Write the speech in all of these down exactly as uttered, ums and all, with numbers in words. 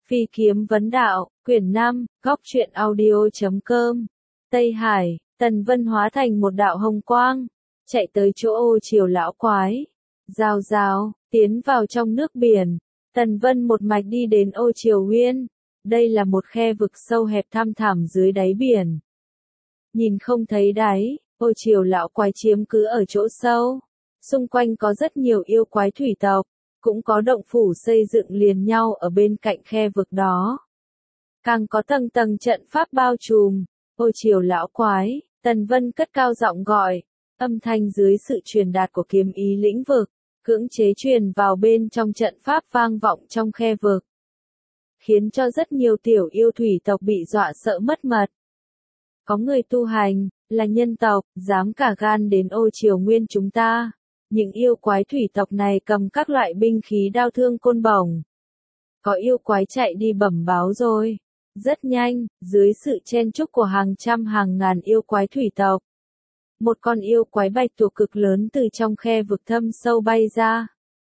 Phi kiếm vấn đạo, quyển năm, góc truyện audio chấm com. Tây Hải, Tần Vân hóa thành một đạo hồng quang, chạy tới chỗ ô chiều lão quái. Rào rào, tiến vào trong nước biển. Tần Vân một mạch đi đến ô chiều huyên. Đây là một khe vực sâu hẹp thăm thẳm dưới đáy biển. Nhìn không thấy đáy, ô chiều lão quái chiếm cứ ở chỗ sâu. Xung quanh có rất nhiều yêu quái thủy tộc, cũng có động phủ xây dựng liền nhau ở bên cạnh khe vực đó. Càng có tầng tầng trận pháp bao trùm. Ô chiều lão quái, Tần Vân cất cao giọng gọi, âm thanh dưới sự truyền đạt của kiếm ý lĩnh vực, cưỡng chế truyền vào bên trong trận pháp vang vọng trong khe vực, khiến cho rất nhiều tiểu yêu thủy tộc bị dọa sợ mất mật. Có người tu hành, là nhân tộc, dám cả gan đến ô chiều nguyên chúng ta. Những yêu quái thủy tộc này cầm các loại binh khí đao thương côn bổng. Có yêu quái chạy đi bẩm báo rồi. Rất nhanh, dưới sự chen chúc của hàng trăm hàng ngàn yêu quái thủy tộc, một con yêu quái bạch tuộc cực lớn từ trong khe vực thâm sâu bay ra.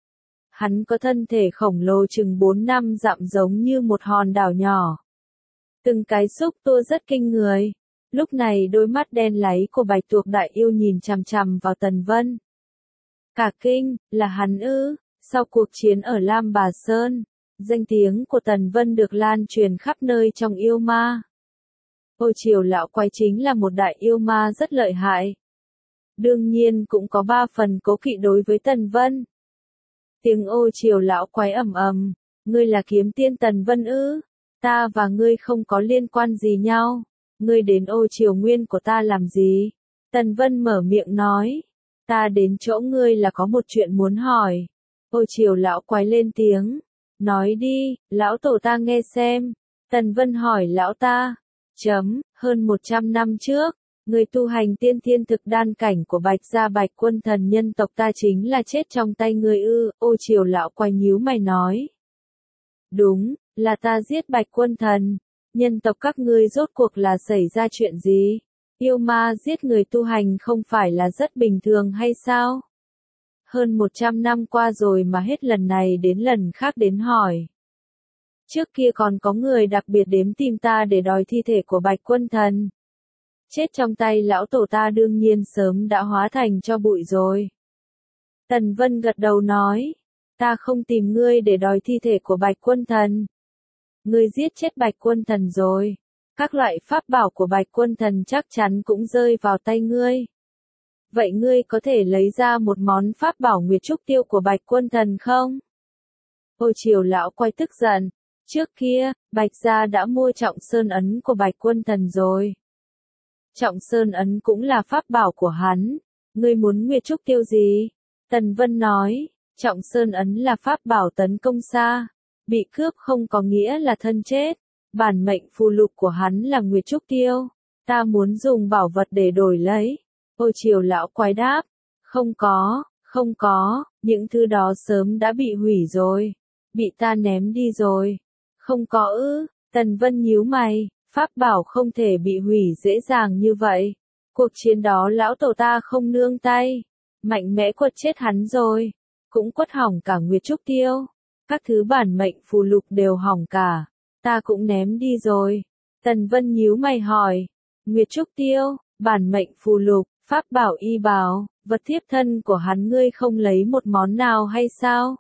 Hắn có thân thể khổng lồ chừng bốn năm dặm giống như một hòn đảo nhỏ. Từng cái xúc tua rất kinh người. Lúc này đôi mắt đen láy của bạch tuộc đại yêu nhìn chằm chằm vào Tần Vân. Cả kinh, là hắn ư? Sau cuộc chiến ở Lam Bà Sơn, danh tiếng của Tần Vân được lan truyền khắp nơi trong yêu ma. Ô chiều lão quái chính là một đại yêu ma rất lợi hại. Đương nhiên cũng có ba phần cố kỵ đối với Tần Vân. Tiếng ô chiều lão quái ầm ầm, ngươi là kiếm tiên Tần Vân ư? Ta và ngươi không có liên quan gì nhau. Ngươi đến ô chiều nguyên của ta làm gì? Tần Vân mở miệng nói. Ta đến chỗ ngươi là có một chuyện muốn hỏi. Ô chiều lão quái lên tiếng. Nói đi, lão tổ ta nghe xem. Tần Vân hỏi lão ta. Chấm, hơn một trăm năm trước, người tu hành tiên thiên thực đan cảnh của Bạch gia Bạch Quân Thần nhân tộc ta chính là chết trong tay ngươi ư? Ô chiều lão quái nhíu mày nói. Đúng, là ta giết Bạch Quân Thần. Nhân tộc các ngươi rốt cuộc là xảy ra chuyện gì? Yêu ma giết người tu hành không phải là rất bình thường hay sao? Hơn một trăm năm qua rồi mà hết lần này đến lần khác đến hỏi. Trước kia còn có người đặc biệt đến tìm ta để đòi thi thể của Bạch Quân Thần. Chết trong tay lão tổ ta đương nhiên sớm đã hóa thành cho bụi rồi. Tần Vân gật đầu nói. Ta không tìm ngươi để đòi thi thể của Bạch Quân Thần. Ngươi giết chết Bạch Quân Thần rồi. Các loại pháp bảo của Bạch Quân Thần chắc chắn cũng rơi vào tay ngươi. Vậy ngươi có thể lấy ra một món pháp bảo Nguyệt Trúc Tiêu của Bạch Quân Thần không? Ô chiều lão quái tức giận. Trước kia, Bạch gia đã mua Trọng Sơn Ấn của Bạch Quân Thần rồi. Trọng Sơn Ấn cũng là pháp bảo của hắn. Ngươi muốn Nguyệt Trúc Tiêu gì? Tần Vân nói, Trọng Sơn Ấn là pháp bảo tấn công xa. Bị cướp không có nghĩa là thân chết. Bản mệnh phù lục của hắn là Nguyệt Trúc Tiêu. Ta muốn dùng bảo vật để đổi lấy. Ô chiều lão quái đáp. Không có, không có, những thứ đó sớm đã bị hủy rồi. Bị ta ném đi rồi. Không có ư? Tần Vân nhíu mày. Pháp bảo không thể bị hủy dễ dàng như vậy. Cuộc chiến đó lão tổ ta không nương tay. Mạnh mẽ quật chết hắn rồi. Cũng quất hỏng cả Nguyệt Trúc Tiêu. Các thứ bản mệnh phù lục đều hỏng cả. Ta cũng ném đi rồi. Tần Vân nhíu mày hỏi. Nguyệt Trúc Tiêu, bản mệnh phù lục, pháp bảo y bào, vật thiếp thân của hắn ngươi không lấy một món nào hay sao?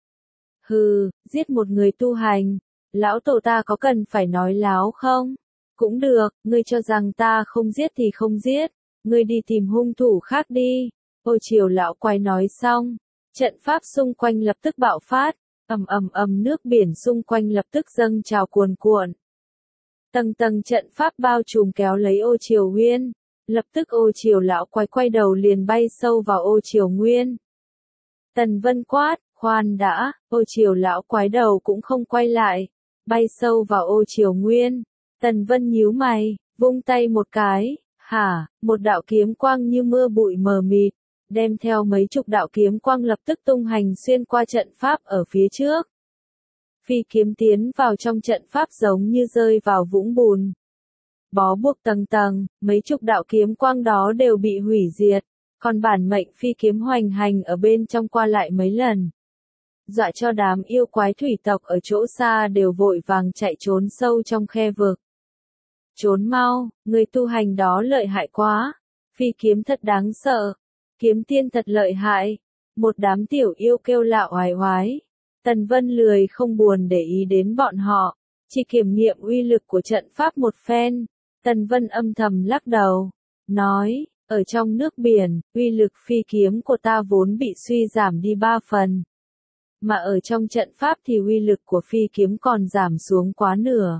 Hừ, giết một người tu hành. Lão tổ ta có cần phải nói láo không? Cũng được, ngươi cho rằng ta không giết thì không giết. Ngươi đi tìm hung thủ khác đi. Ô chiều lão quái nói xong. Trận pháp xung quanh lập tức bạo phát. Ầm ầm ầm nước biển xung quanh lập tức dâng trào cuồn cuộn. Tầng tầng trận pháp bao trùm kéo lấy ô chiều nguyên. Lập tức ô chiều lão quái quay đầu liền bay sâu vào ô chiều nguyên. Tần Vân quát, khoan đã, ô chiều lão quái đầu cũng không quay lại. Bay sâu vào ô chiều nguyên. Tần Vân nhíu mày, vung tay một cái, hả, một đạo kiếm quang như mưa bụi mờ mịt. Đem theo mấy chục đạo kiếm quang lập tức tung hành xuyên qua trận pháp ở phía trước. Phi kiếm tiến vào trong trận pháp giống như rơi vào vũng bùn. Bó buộc tầng tầng, mấy chục đạo kiếm quang đó đều bị hủy diệt, còn bản mệnh phi kiếm hoành hành ở bên trong qua lại mấy lần. dọa cho đám yêu quái thủy tộc ở chỗ xa đều vội vàng chạy trốn sâu trong khe vực. Trốn mau, người tu hành đó lợi hại quá, phi kiếm thật đáng sợ, kiếm tiên thật lợi hại, một đám tiểu yêu kêu lạo oái oái. Tần Vân lười không buồn để ý đến bọn họ, chỉ kiểm nghiệm uy lực của trận pháp một phen. Tần Vân âm thầm lắc đầu, nói, ở trong nước biển, uy lực phi kiếm của ta vốn bị suy giảm đi ba phần. Mà ở trong trận pháp thì uy lực của phi kiếm còn giảm xuống quá nửa.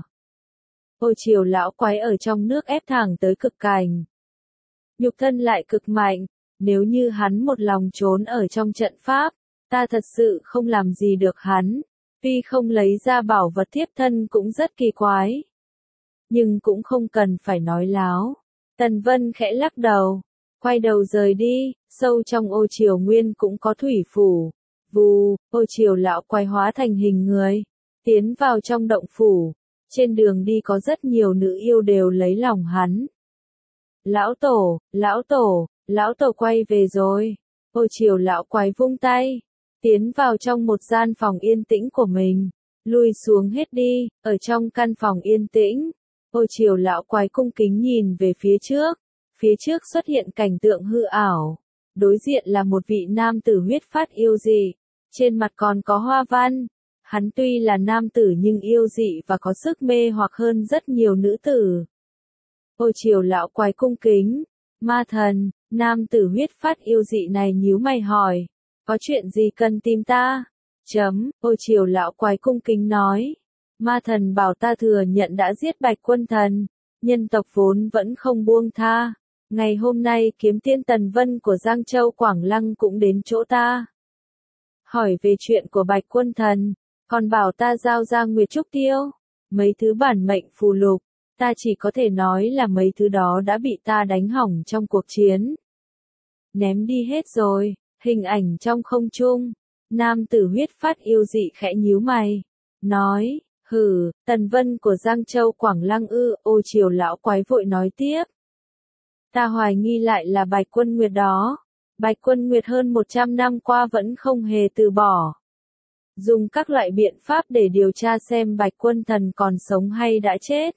Ôi chiều lão quái ở trong nước ép thẳng tới cực cảnh. Nhục thân lại cực mạnh, nếu như hắn một lòng trốn ở trong trận pháp, ta thật sự không làm gì được hắn, tuy không lấy ra bảo vật thiếp thân cũng rất kỳ quái. Nhưng cũng không cần phải nói láo. Tần Vân khẽ lắc đầu, quay đầu rời đi, sâu trong ô triều nguyên cũng có thủy phủ. Vù, ô triều lão quái hóa thành hình người, tiến vào trong động phủ. Trên đường đi có rất nhiều nữ yêu đều lấy lòng hắn. Lão tổ, lão tổ, lão tổ quay về rồi. Ô triều lão quái vung tay, tiến vào trong một gian phòng yên tĩnh của mình, lui xuống hết đi. Ở trong căn phòng yên tĩnh, ô triều lão quái cung kính nhìn về phía trước, phía trước xuất hiện cảnh tượng hư ảo, đối diện là một vị nam tử huyết phát yêu dị, trên mặt còn có hoa văn. Hắn tuy là nam tử nhưng yêu dị và có sức mê hoặc hơn rất nhiều nữ tử. Ô triều lão quái cung kính, ma thần. Nam tử huyết phát yêu dị này nhíu mày hỏi, có chuyện gì cần tìm ta? Chấm, ô triều lão quái cung kính nói, ma thần bảo ta thừa nhận đã giết Bạch Quân Thần, nhân tộc vốn vẫn không buông tha. Ngày hôm nay kiếm tiên Tần Vân của Giang Châu Quảng Lăng cũng đến chỗ ta. Hỏi về chuyện của Bạch Quân Thần, còn bảo ta giao ra Nguyệt Trúc Tiêu, mấy thứ bản mệnh phù lục, ta chỉ có thể nói là mấy thứ đó đã bị ta đánh hỏng trong cuộc chiến. Ném đi hết rồi, hình ảnh trong không trung, nam tử huyết phát yêu dị khẽ nhíu mày, nói, hừ, Tần Vân của Giang Châu Quảng Lăng ư. Ô triều lão quái vội nói tiếp. Ta hoài nghi lại là Bạch Quân Nguyệt đó, Bạch Quân Nguyệt hơn một trăm năm qua vẫn không hề từ bỏ. Dùng các loại biện pháp để điều tra xem Bạch Quân Thần còn sống hay đã chết.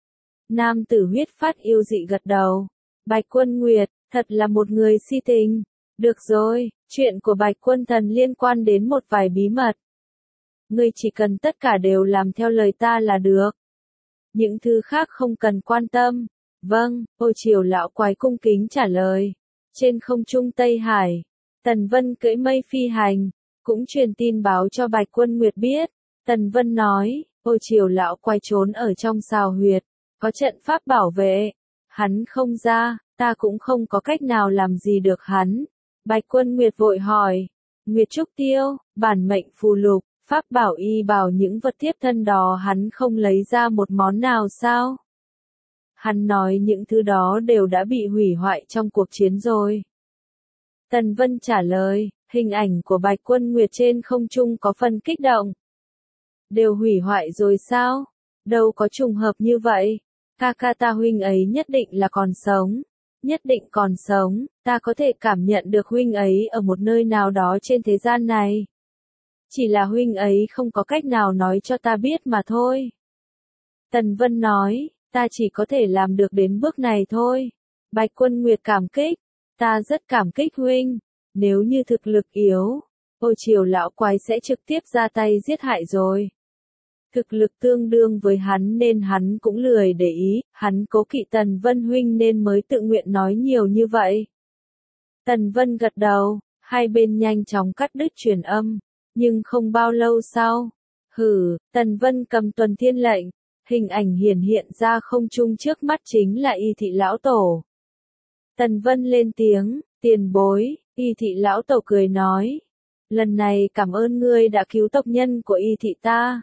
Nam tử huyết phát yêu dị gật đầu. Bạch Quân Nguyệt, thật là một người si tình. Được rồi, chuyện của Bạch Quân Thần liên quan đến một vài bí mật. Ngươi chỉ cần tất cả đều làm theo lời ta là được. Những thứ khác không cần quan tâm. Vâng, ô triều lão quái cung kính trả lời. Trên không trung Tây Hải, Tần Vân cưỡi mây phi hành, cũng truyền tin báo cho Bạch Quân Nguyệt biết. Tần Vân nói, ô triều lão quái trốn ở trong sào huyệt, có trận pháp bảo vệ, hắn không ra, ta cũng không có cách nào làm gì được hắn. Bạch Quân Nguyệt vội hỏi, Nguyệt Trúc Tiêu, bản mệnh phù lục, pháp bảo y bảo những vật thiếp thân đó hắn không lấy ra một món nào sao? Hắn nói những thứ đó đều đã bị hủy hoại trong cuộc chiến rồi. Tần Vân trả lời, hình ảnh của Bạch Quân Nguyệt trên không trung có phần kích động. Đều hủy hoại rồi sao? Đâu có trùng hợp như vậy. Ca ca ta huynh ấy nhất định là còn sống. Nhất định còn sống, ta có thể cảm nhận được huynh ấy ở một nơi nào đó trên thế gian này. Chỉ là huynh ấy không có cách nào nói cho ta biết mà thôi. Tần Vân nói, ta chỉ có thể làm được đến bước này thôi. Bạch Quân Nguyệt cảm kích, ta rất cảm kích huynh. Nếu như thực lực yếu, ô triều lão quái sẽ trực tiếp ra tay giết hại rồi. Thực lực tương đương với hắn nên hắn cũng lười để ý, hắn cố kỵ Tần Vân huynh nên mới tự nguyện nói nhiều như vậy. Tần Vân gật đầu, hai bên nhanh chóng cắt đứt truyền âm, nhưng không bao lâu sau, hừ, Tần Vân cầm tuần thiên lệnh, hình ảnh hiển hiện ra không trung trước mắt chính là Y Thị Lão Tổ. Tần Vân lên tiếng, tiền bối, Y Thị Lão Tổ cười nói, lần này cảm ơn ngươi đã cứu tộc nhân của Y Thị ta.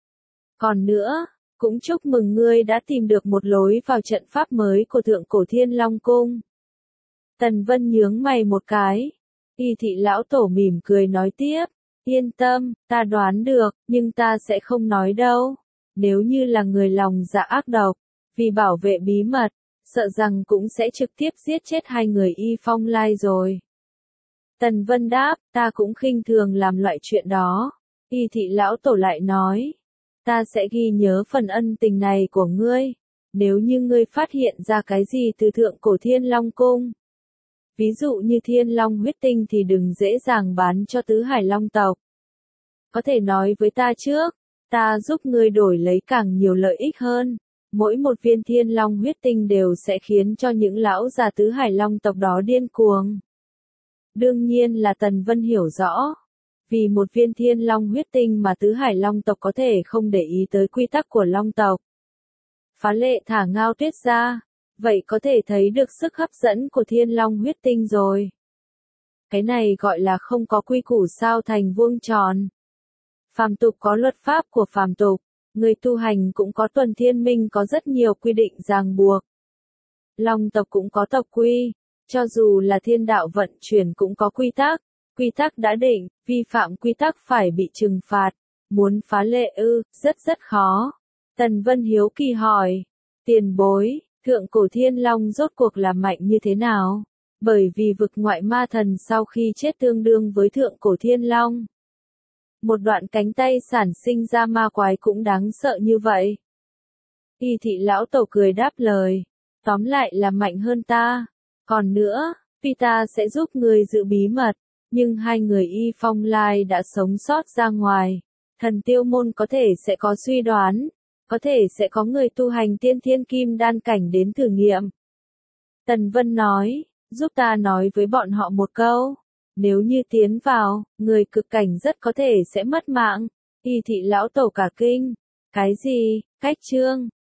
Còn nữa, cũng chúc mừng ngươi đã tìm được một lối vào trận pháp mới của Thượng Cổ Thiên Long Cung. Tần Vân nhướng mày một cái. Y Thị Lão Tổ mỉm cười nói tiếp, yên tâm, ta đoán được, nhưng ta sẽ không nói đâu. Nếu như là người lòng dạ ác độc, vì bảo vệ bí mật, sợ rằng cũng sẽ trực tiếp giết chết hai người Y Phong Lai rồi. Tần Vân đáp, ta cũng khinh thường làm loại chuyện đó. Y thị lão tổ lại nói, ta sẽ ghi nhớ phần ân tình này của ngươi. Nếu như ngươi phát hiện ra cái gì từ thượng cổ Thiên Long Cung, ví dụ như Thiên Long huyết tinh thì đừng dễ dàng bán cho tứ hải long tộc. Có thể nói với ta trước, ta giúp ngươi đổi lấy càng nhiều lợi ích hơn. Mỗi một viên Thiên Long huyết tinh đều sẽ khiến cho những lão già tứ hải long tộc đó điên cuồng. Đương nhiên là Tần Vân hiểu rõ. Vì một viên Thiên Long huyết tinh mà tứ hải long tộc có thể không để ý tới quy tắc của long tộc. Phá Lệ thả Ngao Tuyết ra, vậy có thể thấy được sức hấp dẫn của Thiên Long huyết tinh rồi. Cái này gọi là không có quy củ sao thành vuông tròn. Phàm tục có luật pháp của phàm tục, người tu hành cũng có tuần thiên minh có rất nhiều quy định ràng buộc. Long tộc cũng có tộc quy, cho dù là thiên đạo vận chuyển cũng có quy tắc, quy tắc đã định, vi phạm quy tắc phải bị trừng phạt, muốn phá lệ ư, rất rất khó. Tần Vân hiếu kỳ hỏi, tiền bối, thượng cổ Thiên Long rốt cuộc là mạnh như thế nào? Bởi vì vực ngoại ma thần sau khi chết tương đương với thượng cổ Thiên Long. Một đoạn cánh tay sản sinh ra ma quái cũng đáng sợ như vậy. Y thị lão tổ cười đáp lời, tóm lại là mạnh hơn ta. Còn nữa, vì ta sẽ giúp người giữ bí mật, nhưng hai người Y Phong Lai đã sống sót ra ngoài. Thần Tiêu Môn có thể sẽ có suy đoán, có thể sẽ có người tu hành tiên thiên kim đan cảnh đến thử nghiệm. Tần Vân nói, giúp ta nói với bọn họ một câu. Nếu như tiến vào, người cực cảnh rất có thể sẽ mất mạng. Y thị lão tổ cả kinh. Cái gì, cách chương,